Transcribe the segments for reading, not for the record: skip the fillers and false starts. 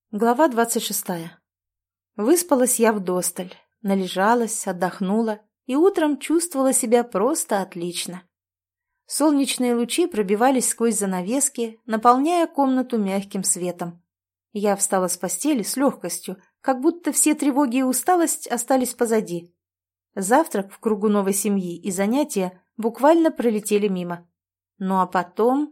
Глава 26. Выспалась я вдосталь, належалась, отдохнула и утром чувствовала себя просто отлично. Солнечные лучи пробивались сквозь занавески, наполняя комнату мягким светом. Я встала с постели с легкостью, как будто все тревоги и усталость остались позади. Завтрак в кругу новой семьи и занятия буквально пролетели мимо. Ну а потом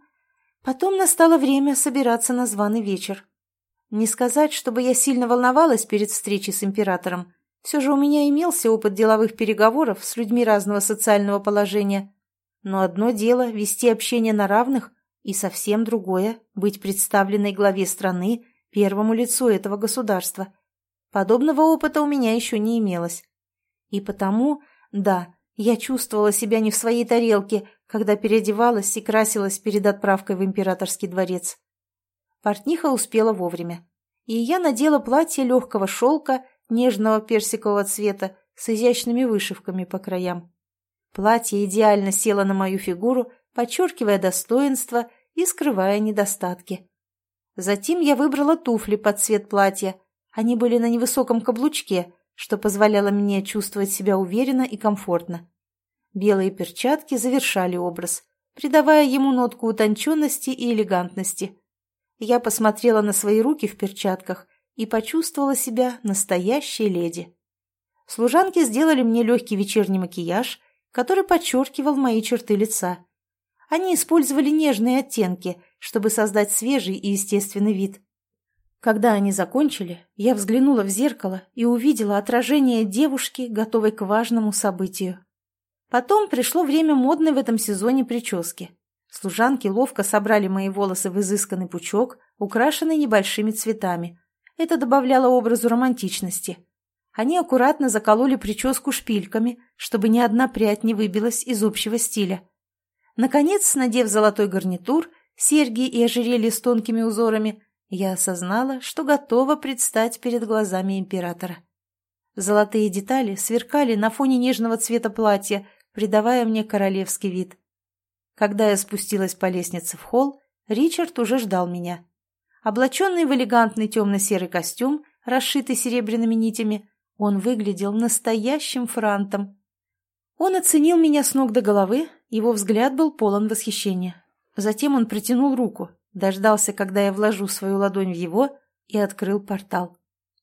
настало время собираться на званый вечер. Не сказать, чтобы я сильно волновалась перед встречей с императором. Все же у меня имелся опыт деловых переговоров с людьми разного социального положения. Но одно дело вести общение на равных, и совсем другое – быть представленной главе страны, первому лицу этого государства. Подобного опыта у меня еще не имелось. И потому, да, я чувствовала себя не в своей тарелке, когда переодевалась и красилась перед отправкой в императорский дворец. Портниха успела вовремя, и я надела платье легкого шелка, нежного персикового цвета, с изящными вышивками по краям. Платье идеально село на мою фигуру, подчеркивая достоинства и скрывая недостатки. Затем я выбрала туфли под цвет платья. Они были на невысоком каблучке, что позволяло мне чувствовать себя уверенно и комфортно. Белые перчатки завершали образ, придавая ему нотку утонченности и элегантности. Я посмотрела на свои руки в перчатках и почувствовала себя настоящей леди. Служанки сделали мне легкий вечерний макияж, который подчеркивал мои черты лица. Они использовали нежные оттенки, чтобы создать свежий и естественный вид. Когда они закончили, я взглянула в зеркало и увидела отражение девушки, готовой к важному событию. Потом пришло время модной в этом сезоне прически. Служанки ловко собрали мои волосы в изысканный пучок, украшенный небольшими цветами. Это добавляло образу романтичности. Они аккуратно закололи прическу шпильками, чтобы ни одна прядь не выбилась из общего стиля. Наконец, надев золотой гарнитур, серьги и ожерелье с тонкими узорами, я осознала, что готова предстать перед глазами императора. Золотые детали сверкали на фоне нежного цвета платья, придавая мне королевский вид. Когда я спустилась по лестнице в холл, Ричард уже ждал меня. Облаченный в элегантный темно-серый костюм, расшитый серебряными нитями, он выглядел настоящим франтом. Он оценил меня с ног до головы, его взгляд был полон восхищения. Затем он протянул руку, дождался, когда я вложу свою ладонь в его, и открыл портал.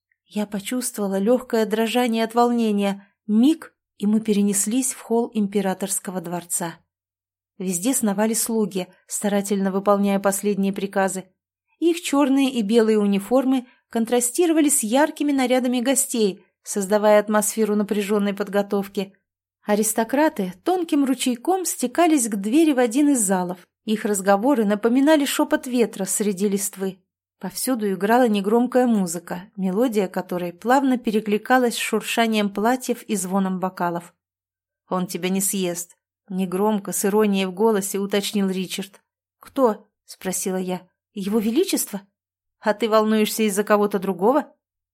Я почувствовала легкое дрожание от волнения, миг, и мы перенеслись в холл императорского дворца. Везде сновали слуги, старательно выполняя последние приказы. Их черные и белые униформы контрастировали с яркими нарядами гостей, создавая атмосферу напряженной подготовки. Аристократы тонким ручейком стекались к двери в один из залов. Их разговоры напоминали шепот ветра среди листвы. Повсюду играла негромкая музыка, мелодия которой плавно перекликалась с шуршанием платьев и звоном бокалов. «Он тебя не съест», — негромко, с иронией в голосе уточнил Ричард. «Кто?» — спросила я. «Его Величество? А ты волнуешься из-за кого-то другого?»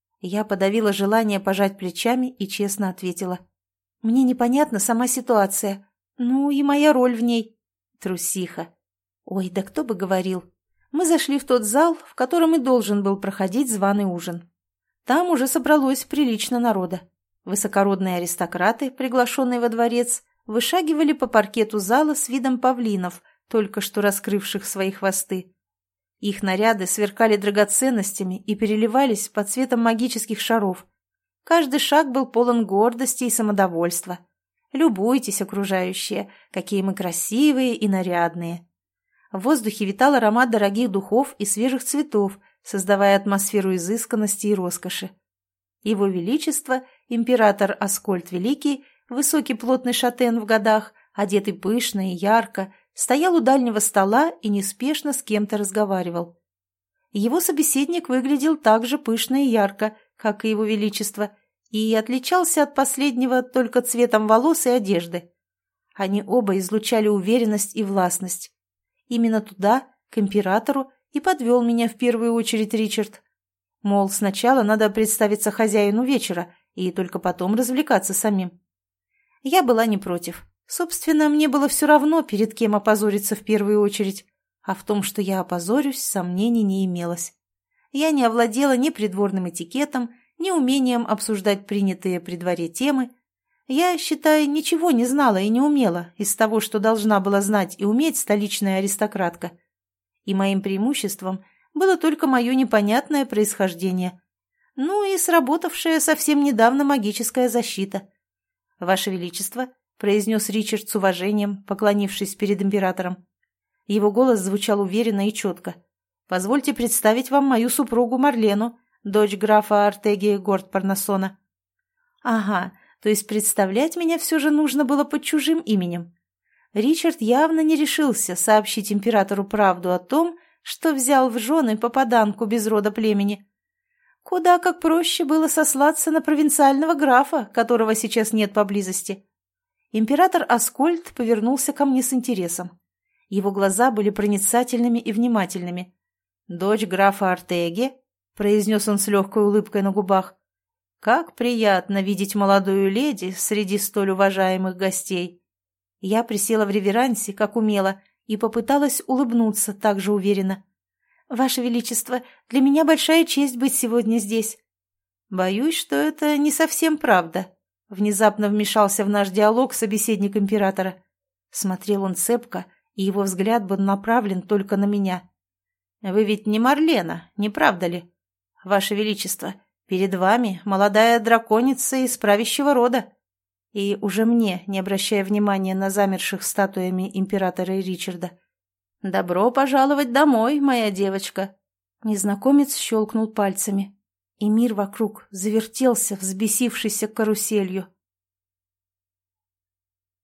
Я подавила желание пожать плечами и честно ответила. «Мне непонятна сама ситуация. Ну и моя роль в ней». Трусиха. Ой, да кто бы говорил. Мы зашли в тот зал, в котором и должен был проходить званый ужин. Там уже собралось прилично народа. Высокородные аристократы, приглашенные во дворец, вышагивали по паркету зала с видом павлинов, только что раскрывших свои хвосты. Их наряды сверкали драгоценностями и переливались под цветом магических шаров. Каждый шаг был полон гордости и самодовольства. Любуйтесь, окружающие, какие мы красивые и нарядные. В воздухе витал аромат дорогих духов и свежих цветов, создавая атмосферу изысканности и роскоши. Его Величество, император Аскольд Великий, высокий плотный шатен в годах, одетый пышно и ярко, стоял у дальнего стола и неспешно с кем-то разговаривал. Его собеседник выглядел так же пышно и ярко, как и его величество, и отличался от последнего только цветом волос и одежды. Они оба излучали уверенность и властность. Именно туда, к императору, и подвел меня в первую очередь Ричард. Мол, сначала надо представиться хозяину вечера, и только потом развлекаться самим. Я была не против. Собственно, мне было все равно, перед кем опозориться в первую очередь. А в том, что я опозорюсь, сомнений не имелось. я не овладела ни придворным этикетом, ни умением обсуждать принятые при дворе темы. Я, считай, ничего не знала и не умела из того, что должна была знать и уметь столичная аристократка. И моим преимуществом было только мое непонятное происхождение. Ну и сработавшая совсем недавно магическая защита. «Ваше Величество», — произнес Ричард с уважением, поклонившись перед императором. Его голос звучал уверенно и четко. «Позвольте представить вам мою супругу Марлену, дочь графа Артеги Горд-Парнасона». «Ага, то есть представлять меня все же нужно было под чужим именем». Ричард явно не решился сообщить императору правду о том, что взял в жены попаданку без рода племени. Куда как проще было сослаться на провинциального графа, которого сейчас нет поблизости. Император Аскольд повернулся ко мне с интересом. Его глаза были проницательными и внимательными. «Дочь графа Артеги?» — произнес он с легкой улыбкой на губах. «Как приятно видеть молодую леди среди столь уважаемых гостей!» Я присела в реверансе, как умела, и попыталась улыбнуться так же уверенно. «Ваше Величество, для меня большая честь быть сегодня здесь». «Боюсь, что это не совсем правда», — внезапно вмешался в наш диалог собеседник императора. Смотрел он цепко, и его взгляд был направлен только на меня. «Вы ведь не Марлена, не правда ли? Ваше Величество, перед вами молодая драконица из правящего рода». И уже мне, не обращая внимания на замерших статуями императора и Ричарда. «Добро пожаловать домой, моя девочка!» Незнакомец щелкнул пальцами, и мир вокруг завертелся взбесившейся каруселью.